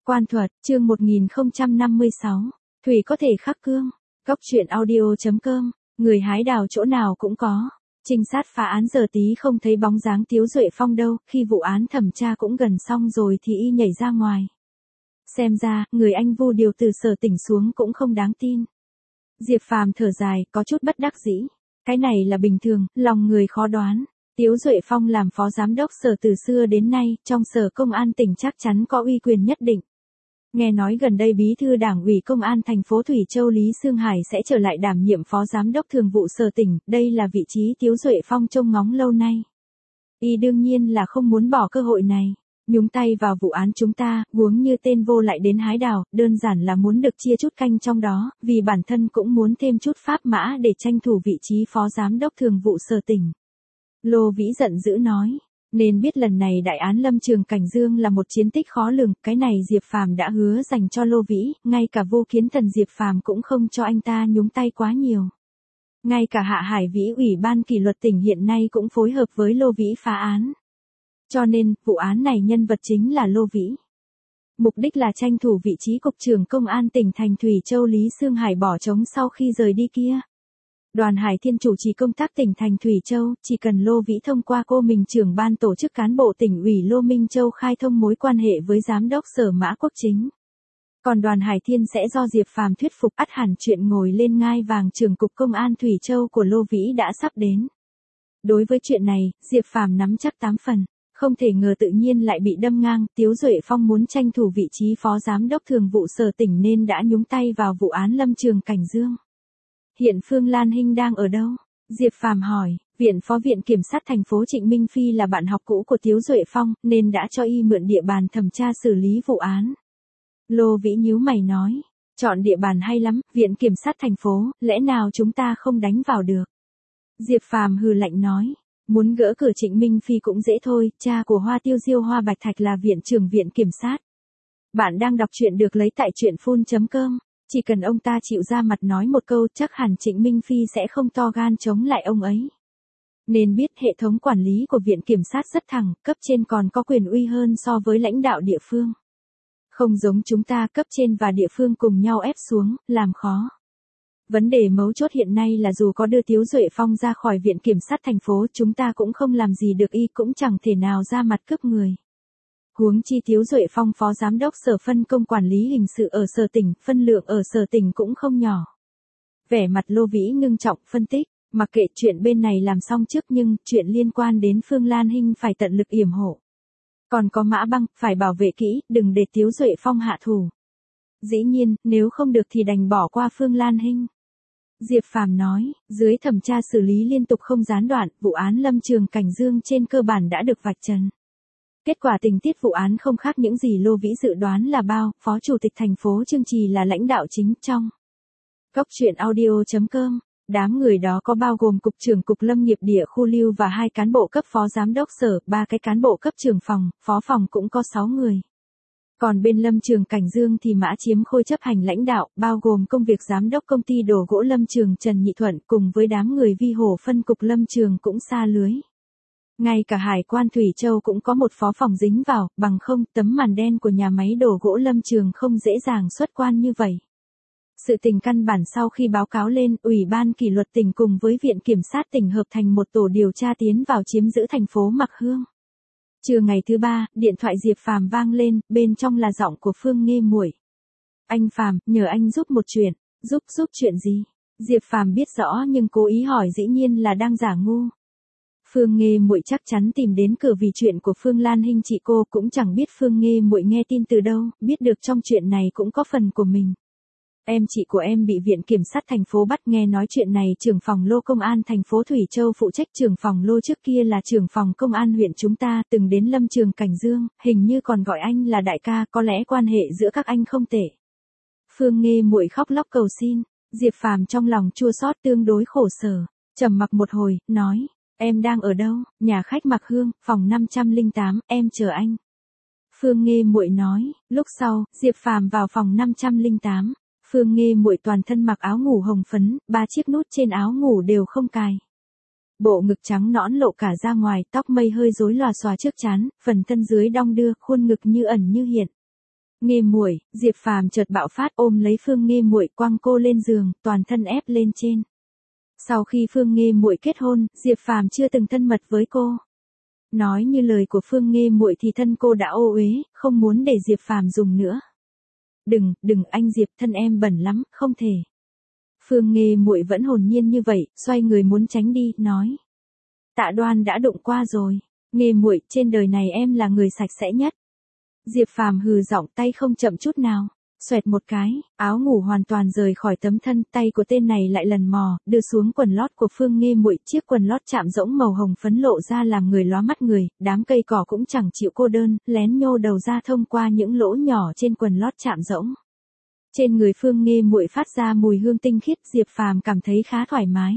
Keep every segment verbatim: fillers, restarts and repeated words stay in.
Quan thuật, chương một nghìn không trăm năm mươi sáu. Thủy có thể khắc cương. Góc truyện audio chấm com. Người hái đào chỗ nào cũng có. Trinh sát phá án giờ tí không thấy bóng dáng Tiếu Duệ Phong đâu, khi vụ án thẩm tra cũng gần xong rồi thì y nhảy ra ngoài. Xem ra, người anh Vu điều từ Sở Tỉnh xuống cũng không đáng tin. Diệp Phàm thở dài, có chút bất đắc dĩ. Cái này là bình thường, lòng người khó đoán. Tiếu Duệ Phong làm phó giám đốc sở từ xưa đến nay, trong sở công an tỉnh chắc chắn có uy quyền nhất định. Nghe nói gần đây bí thư đảng ủy công an thành phố Thủy Châu Lý Sương Hải sẽ trở lại đảm nhiệm phó giám đốc thường vụ sở tỉnh, đây là vị trí Tiếu Duệ Phong trông ngóng lâu nay. Y đương nhiên là không muốn bỏ cơ hội này. Nhúng tay vào vụ án chúng ta, huống như tên vô lại đến hái đào, đơn giản là muốn được chia chút canh trong đó, vì bản thân cũng muốn thêm chút pháp mã để tranh thủ vị trí phó giám đốc thường vụ sở tỉnh. Lô Vĩ giận dữ nói, nên biết lần này đại án Lâm Trường Cảnh Dương là một chiến tích khó lường, cái này Diệp Phàm đã hứa dành cho Lô Vĩ, ngay cả Vô Kiến Thần Diệp Phàm cũng không cho anh ta nhúng tay quá nhiều. Ngay cả Hạ Hải Vĩ Ủy ban kỷ luật tỉnh hiện nay cũng phối hợp với Lô Vĩ phá án. Cho nên, vụ án này nhân vật chính là Lô Vĩ. Mục đích là tranh thủ vị trí cục trưởng công an tỉnh thành Thủy Châu Lý Sương Hải bỏ trống sau khi rời đi kia. Đoàn Hải Thiên chủ trì công tác tỉnh thành Thủy Châu, chỉ cần Lô Vĩ thông qua cô mình trưởng ban tổ chức cán bộ tỉnh ủy Lô Minh Châu khai thông mối quan hệ với giám đốc sở Mã Quốc Chính. Còn đoàn Hải Thiên sẽ do Diệp Phàm thuyết phục, ắt hẳn chuyện ngồi lên ngai vàng trưởng cục công an Thủy Châu của Lô Vĩ đã sắp đến. Đối với chuyện này, Diệp Phàm nắm chắc tám phần. Không thể ngờ tự nhiên lại bị đâm ngang, Tiếu Duệ Phong muốn tranh thủ vị trí phó giám đốc thường vụ sở tỉnh nên đã nhúng tay vào vụ án Lâm Trường Cảnh Dương. Hiện Phương Lan Hinh đang ở đâu? Diệp Phàm hỏi, Viện Phó Viện Kiểm sát thành phố Trịnh Minh Phi là bạn học cũ của Tiếu Duệ Phong, nên đã cho y mượn địa bàn thẩm tra xử lý vụ án. Lô Vĩ nhíu mày nói, chọn địa bàn hay lắm, Viện Kiểm sát thành phố, lẽ nào chúng ta không đánh vào được? Diệp Phàm hừ lạnh nói, muốn gỡ cửa Trịnh Minh Phi cũng dễ thôi, cha của Hoa Tiêu Diêu Hoa Bạch Thạch là Viện trưởng Viện Kiểm sát. Bạn đang đọc truyện được lấy tại truyện phun chấm com. Chỉ cần ông ta chịu ra mặt nói một câu chắc hẳn Trịnh Minh Phi sẽ không to gan chống lại ông ấy. Nên biết hệ thống quản lý của Viện Kiểm sát rất thẳng, cấp trên còn có quyền uy hơn so với lãnh đạo địa phương. Không giống chúng ta, cấp trên và địa phương cùng nhau ép xuống, làm khó. Vấn đề mấu chốt hiện nay là dù có đưa Tiếu Duệ Phong ra khỏi Viện Kiểm sát thành phố chúng ta cũng không làm gì được, y cũng chẳng thể nào ra mặt cướp người. Huống chi Tiếu Duệ Phong phó giám đốc sở phân công quản lý hình sự ở sở tỉnh, phân lượng ở sở tỉnh cũng không nhỏ. Vẻ mặt Lô Vĩ ngưng trọng phân tích, mặc kệ chuyện bên này làm xong trước nhưng chuyện liên quan đến Phương Lan Hinh phải tận lực yểm hộ. Còn có Mã Băng, phải bảo vệ kỹ, đừng để Tiếu Duệ Phong hạ thủ. Dĩ nhiên, nếu không được thì đành bỏ qua Phương Lan Hinh. Diệp Phàm nói, dưới thẩm tra xử lý liên tục không gián đoạn, vụ án Lâm Trường Cảnh Dương trên cơ bản đã được vạch trần. Kết quả tình tiết vụ án không khác những gì Lô Vĩ dự đoán là bao, Phó Chủ tịch thành phố Trương Trì là lãnh đạo chính trong. Góc truyện audio chấm com, đám người đó có bao gồm Cục trưởng Cục Lâm nghiệp địa khu lưu và hai cán bộ cấp phó giám đốc sở, ba cái cán bộ cấp trưởng phòng, phó phòng cũng có sáu người. Còn bên Lâm Trường Cảnh Dương thì Mã Chiếm Khôi chấp hành lãnh đạo, bao gồm công việc giám đốc công ty đồ gỗ Lâm Trường Trần Nhị Thuận cùng với đám người vi hổ phân cục Lâm Trường cũng xa lưới. Ngay cả Hải quan Thủy Châu cũng có một phó phòng dính vào, bằng không tấm màn đen của nhà máy đồ gỗ Lâm Trường không dễ dàng xuất quan như vậy. Sự tình căn bản sau khi báo cáo lên, Ủy ban kỷ luật tỉnh cùng với Viện Kiểm sát tỉnh hợp thành một tổ điều tra tiến vào chiếm giữ thành phố Mạc Hương. Trưa ngày thứ ba, điện thoại Diệp Phàm vang lên, bên trong là giọng của Phương Nghê Muội. Anh Phàm, nhờ anh giúp một chuyện. Giúp giúp chuyện gì? Diệp Phàm biết rõ nhưng cố ý hỏi dĩ nhiên là đang giả ngu. Phương Nghê Muội chắc chắn tìm đến cửa vì chuyện của Phương Lan Hinh, chị cô cũng chẳng biết Phương Nghê Muội nghe tin từ đâu, biết được trong chuyện này cũng có phần của mình. Em chị của em bị Viện Kiểm sát thành phố bắt, nghe nói chuyện này trưởng phòng Lô Công an thành phố Thủy Châu phụ trách trưởng phòng Lô trước kia là trưởng phòng công an huyện chúng ta, từng đến Lâm Trường Cảnh Dương, hình như còn gọi anh là đại ca, có lẽ quan hệ giữa các anh không tệ. Phương Nghê Muội khóc lóc cầu xin, Diệp Phàm trong lòng chua xót tương đối khổ sở, trầm mặc một hồi, nói, em đang ở đâu? Nhà khách Mạc Hương, phòng năm trăm lẻ tám, em chờ anh. Phương Nghê Muội nói, lúc sau, Diệp Phàm vào phòng năm trăm lẻ tám. Phương Nghê Muội toàn thân mặc áo ngủ hồng phấn, ba chiếc nút trên áo ngủ đều không cài. Bộ ngực trắng nõn lộ cả ra ngoài, tóc mây hơi rối lòa xòa trước trán, phần thân dưới đong đưa, khuôn ngực như ẩn như hiện. Nghe muội, Diệp Phàm chợt bạo phát ôm lấy Phương Nghe muội quăng cô lên giường, toàn thân ép lên trên. Sau khi Phương Nghe muội kết hôn, Diệp Phàm chưa từng thân mật với cô. Nói như lời của Phương Nghe muội thì thân cô đã ô uế, không muốn để Diệp Phàm dùng nữa. Đừng, đừng anh Diệp, thân em bẩn lắm, không thể. Phương Nghe muội vẫn hồn nhiên như vậy, xoay người muốn tránh đi, nói. Tạ Đoan đã đụng qua rồi. Nghe muội, trên đời này em là người sạch sẽ nhất. Diệp Phàm hừ giọng, tay không chậm chút nào. Xoẹt một cái, áo ngủ hoàn toàn rời khỏi tấm thân, tay của tên này lại lần mò, đưa xuống quần lót của Phương Nghe muội, chiếc quần lót chạm rỗng màu hồng phấn lộ ra làm người lóa mắt người, đám cây cỏ cũng chẳng chịu cô đơn, lén nhô đầu ra thông qua những lỗ nhỏ trên quần lót chạm rỗng. Trên người Phương Nghe muội phát ra mùi hương tinh khiết, Diệp Phàm cảm thấy khá thoải mái.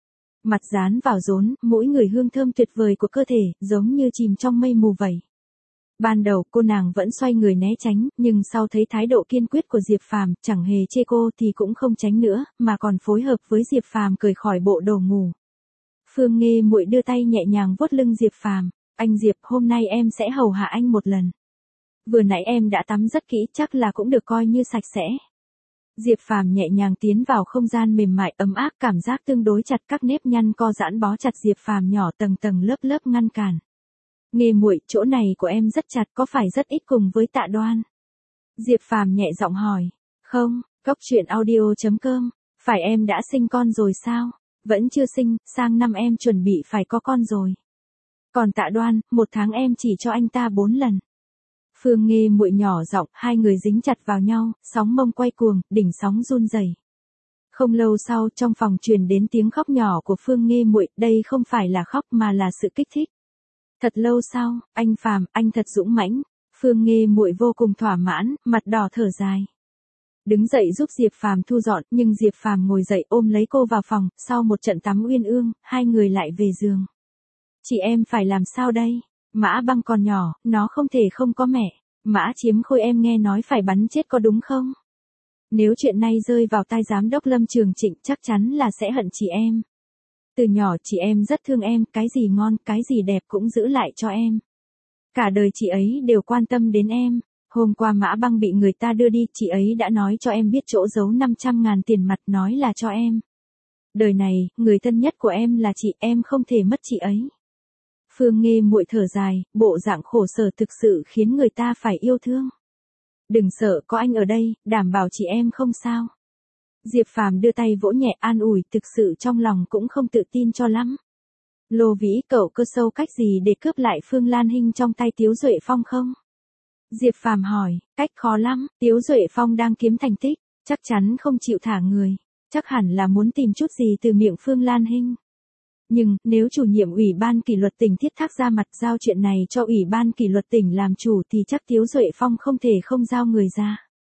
Mặt dán vào rốn, mỗi người hương thơm tuyệt vời của cơ thể, giống như chìm trong mây mù vậy. Ban đầu cô nàng vẫn xoay người né tránh, nhưng sau thấy thái độ kiên quyết của Diệp Phàm, chẳng hề chê cô thì cũng không tránh nữa, mà còn phối hợp với Diệp Phàm cởi khỏi bộ đồ ngủ. Phương Nghe muội đưa tay nhẹ nhàng vuốt lưng Diệp Phàm, "Anh Diệp, hôm nay em sẽ hầu hạ anh một lần. Vừa nãy em đã tắm rất kỹ, chắc là cũng được coi như sạch sẽ." Diệp Phàm nhẹ nhàng tiến vào không gian mềm mại ấm áp, cảm giác tương đối chặt, các nếp nhăn co giãn bó chặt Diệp Phàm nhỏ tầng tầng lớp lớp ngăn cản. "Nghe muội, chỗ này của em rất chặt, có phải rất ít cùng với Tạ Đoan?" Diệp Phàm nhẹ giọng hỏi. "Không." Cốc truyện audio chấm com. "Phải em đã sinh con rồi sao?" "Vẫn chưa sinh, sang năm em chuẩn bị phải có con rồi. Còn Tạ Đoan, một tháng em chỉ cho anh ta bốn lần." Phương Nghe muội nhỏ giọng, hai người dính chặt vào nhau, sóng mông quay cuồng, đỉnh sóng run rẩy. Không lâu sau, trong phòng truyền đến tiếng khóc nhỏ của Phương Nghe muội, đây không phải là khóc mà là sự kích thích. Thật lâu sau, "Anh Phàm, anh thật dũng mãnh." Phương Nghe muội vô cùng thỏa mãn, mặt đỏ thở dài. Đứng dậy giúp Diệp Phàm thu dọn, nhưng Diệp Phàm ngồi dậy ôm lấy cô vào phòng, sau một trận tắm uyên ương, hai người lại về giường. "Chị em phải làm sao đây? Mã Băng còn nhỏ, nó không thể không có mẹ. Mã Chiếm Khôi em nghe nói phải bắn chết có đúng không? Nếu chuyện này rơi vào tai giám đốc Lâm Trường Trịnh chắc chắn là sẽ hận chị em. Từ nhỏ chị em rất thương em, cái gì ngon, cái gì đẹp cũng giữ lại cho em. Cả đời chị ấy đều quan tâm đến em. Hôm qua Mã Băng bị người ta đưa đi, chị ấy đã nói cho em biết chỗ giấu năm trăm ngàn tiền mặt, nói là cho em. Đời này, người thân nhất của em là chị, em không thể mất chị ấy." Phương Nghe muội thở dài, bộ dạng khổ sở thực sự khiến người ta phải yêu thương. "Đừng sợ, có anh ở đây, đảm bảo chị em không sao." Diệp Phàm đưa tay vỗ nhẹ an ủi, thực sự trong lòng cũng không tự tin cho lắm. "Lô Vĩ, cậu cơ sâu cách gì để cướp lại Phương Lan Hinh trong tay Tiếu Duệ Phong không?" Diệp Phàm hỏi. "Cách khó lắm, Tiếu Duệ Phong đang kiếm thành tích, chắc chắn không chịu thả người, chắc hẳn là muốn tìm chút gì từ miệng Phương Lan Hinh. Nhưng, nếu chủ nhiệm Ủy ban kỷ luật tỉnh Thiết Thác ra mặt giao chuyện này cho Ủy ban kỷ luật tỉnh làm chủ thì chắc Tiếu Duệ Phong không thể không giao người ra."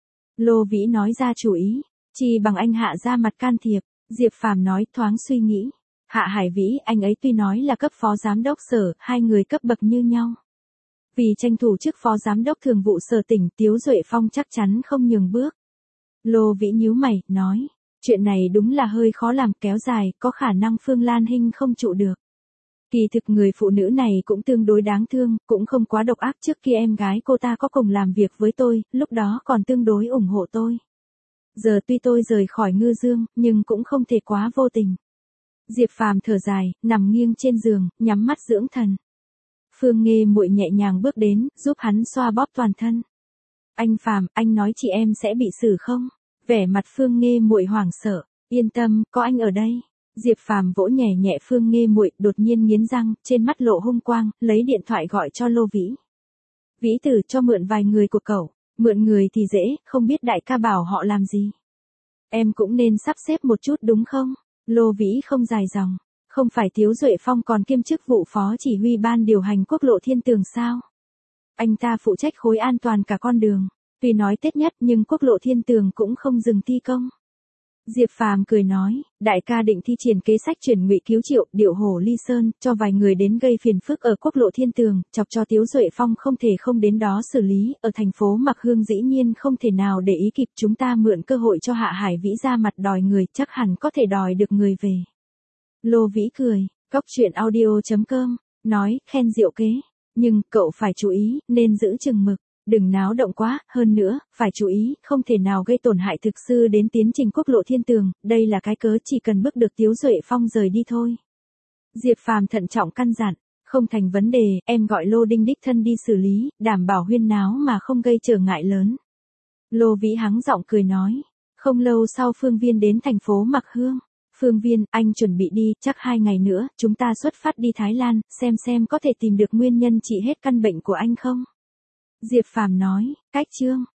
Lô Vĩ nói ra chủ ý. "Chi bằng anh Hạ ra mặt can thiệp." Diệp Phàm nói, thoáng suy nghĩ. "Hạ Hải Vĩ, anh ấy tuy nói là cấp phó giám đốc sở, hai người cấp bậc như nhau. Vì tranh thủ chức phó giám đốc thường vụ sở tỉnh, Tiếu Duệ Phong chắc chắn không nhường bước." Lô Vĩ nhíu mày, nói. "Chuyện này đúng là hơi khó làm, kéo dài, có khả năng Phương Lan Hinh không trụ được. Kỳ thực người phụ nữ này cũng tương đối đáng thương, cũng không quá độc ác, trước kia em gái cô ta có cùng làm việc với tôi, lúc đó còn tương đối ủng hộ tôi. Giờ tuy tôi rời khỏi Ngư Dương, nhưng cũng không thể quá vô tình." Diệp Phàm thở dài, nằm nghiêng trên giường, nhắm mắt dưỡng thần. Phương Nghe muội nhẹ nhàng bước đến, giúp hắn xoa bóp toàn thân. "Anh Phàm, anh nói chị em sẽ bị xử không?" Vẻ mặt Phương Nghe muội hoảng sợ. "Yên tâm, có anh ở đây." Diệp Phàm vỗ nhẹ nhẹ Phương Nghe muội, đột nhiên nghiến răng, trên mắt lộ hung quang, lấy điện thoại gọi cho Lô Vĩ. "Vĩ Tử, cho mượn vài người của cậu." "Mượn người thì dễ, không biết đại ca bảo họ làm gì." "Em cũng nên sắp xếp một chút đúng không?" Lô Vĩ không dài dòng. "Không phải Tiếu Duệ Phong còn kiêm chức vụ phó chỉ huy ban điều hành quốc lộ Thiên Tường sao? Anh ta phụ trách khối an toàn cả con đường. Tuy nói Tết nhất nhưng quốc lộ Thiên Tường cũng không dừng thi công." Diệp Phàm cười nói, "Đại ca định thi triển kế sách chuyển ngụy cứu Triệu, điệu hổ ly sơn, cho vài người đến gây phiền phức ở quốc lộ Thiên Tường, chọc cho Tiếu Duệ Phong không thể không đến đó xử lý, ở thành phố Mạc Hương dĩ nhiên không thể nào để ý kịp, chúng ta mượn cơ hội cho Hạ Hải Vĩ ra mặt đòi người, chắc hẳn có thể đòi được người về." Lô Vĩ cười. Cốc truyện audio chấm com. Nói, khen diệu kế. "Nhưng, cậu phải chú ý, nên giữ chừng mực. Đừng náo động quá, hơn nữa, phải chú ý, không thể nào gây tổn hại thực sự đến tiến trình quốc lộ thiên tường, đây là cái cớ chỉ cần bước được Tiếu Duệ Phong rời đi thôi. Diệp Phàm thận trọng căn dặn, không thành vấn đề, em gọi Lô Đinh đích thân đi xử lý, đảm bảo huyên náo mà không gây trở ngại lớn. Lô Vĩ hắng giọng cười nói, không lâu sau Phương Viên đến thành phố Mặc Hương. Phương Viên, anh chuẩn bị đi, chắc hai ngày nữa, chúng ta xuất phát đi Thái Lan, xem xem có thể tìm được nguyên nhân trị hết căn bệnh của anh không? Diệp Phàm nói, cách chương.